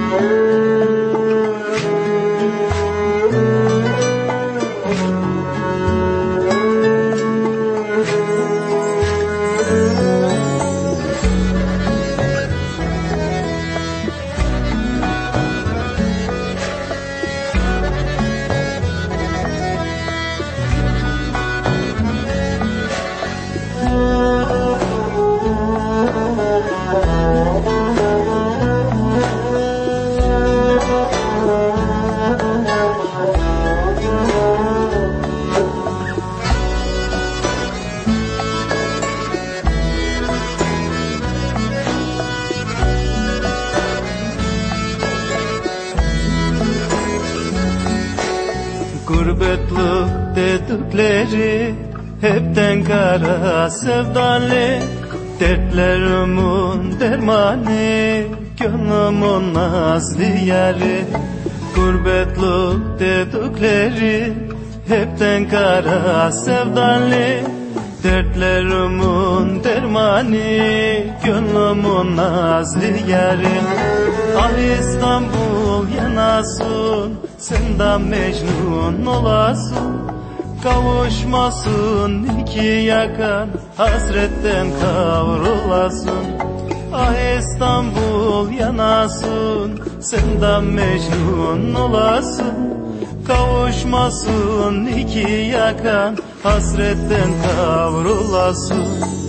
Gurbetlik dedikleri hepten kara sevdalı, dertlerimin dermanı, gönlümün nazlı yarı. Gurbetlik dedikleri hepten kara sevdalı, dertlerimin dermanı, gönlümün nazlı yarı. Ah İstanbul yanasın, senden mecnun olasın. Kavuşmasın iki yakan, hasretten kavrulasın. Ah İstanbul yanasın, senden mecnun olasın. Kavuşmasın iki yakan, hasretten kavrulasın.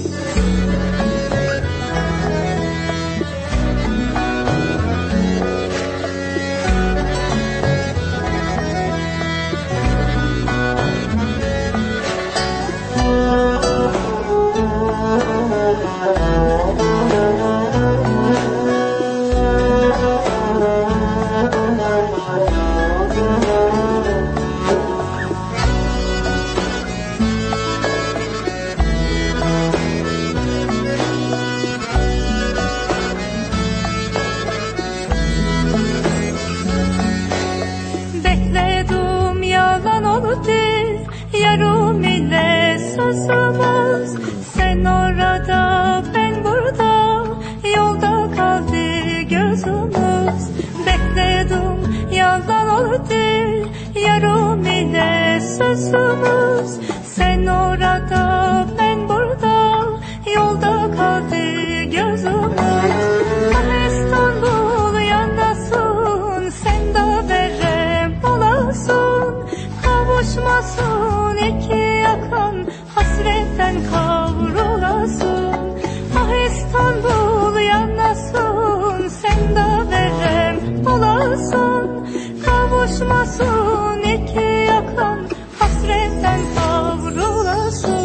Bekledim yalan oldu yarım ile sözümüz. Sen orada ben burada, yolda kaldı gözümüz. Bekledim yalan oldu yarım ile sözümüz. Sen orada ben burada, yolda kaldı gözümüz. Ah İstanbul yanasın, sen de verem olasın. Kavuşmasın iki yakan, hasretten kavrulasın. Ah İstanbul yanasın, sen de verem olasın. Kavuşmasın iki yakan, hasretten kavrulasın.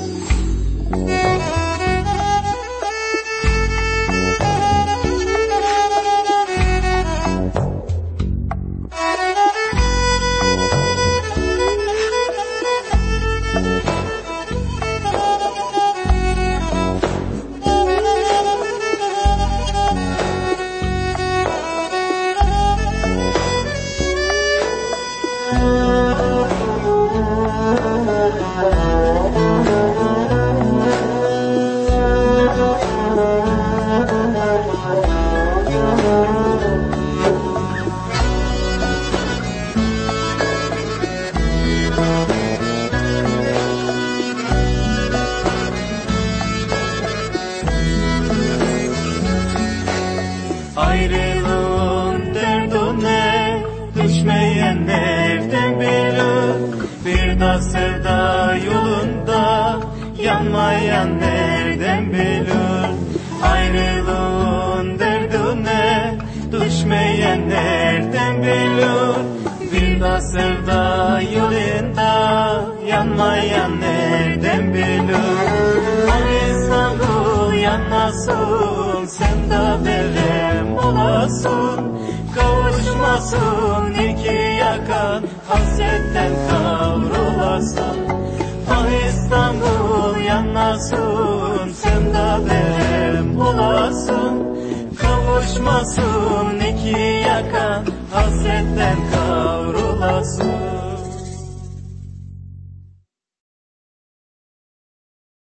Ayrılığın derdine düşmeyenlerden biri, bir de sevda yolunda yanmayan nereden bilir? Ayrılığın derdine düşmeyenlerden bilir, bir de sevda yolunda yanmayan nereden bilir? Ah İstanbul yanasın, sen de verem olasın. Kavuşmasın iki yakan, hasretten kavrulasın. Ah İstanbul yanasın, sen de verem olasın. Kavuşmasın iki yakan, hasretten kavrulasın.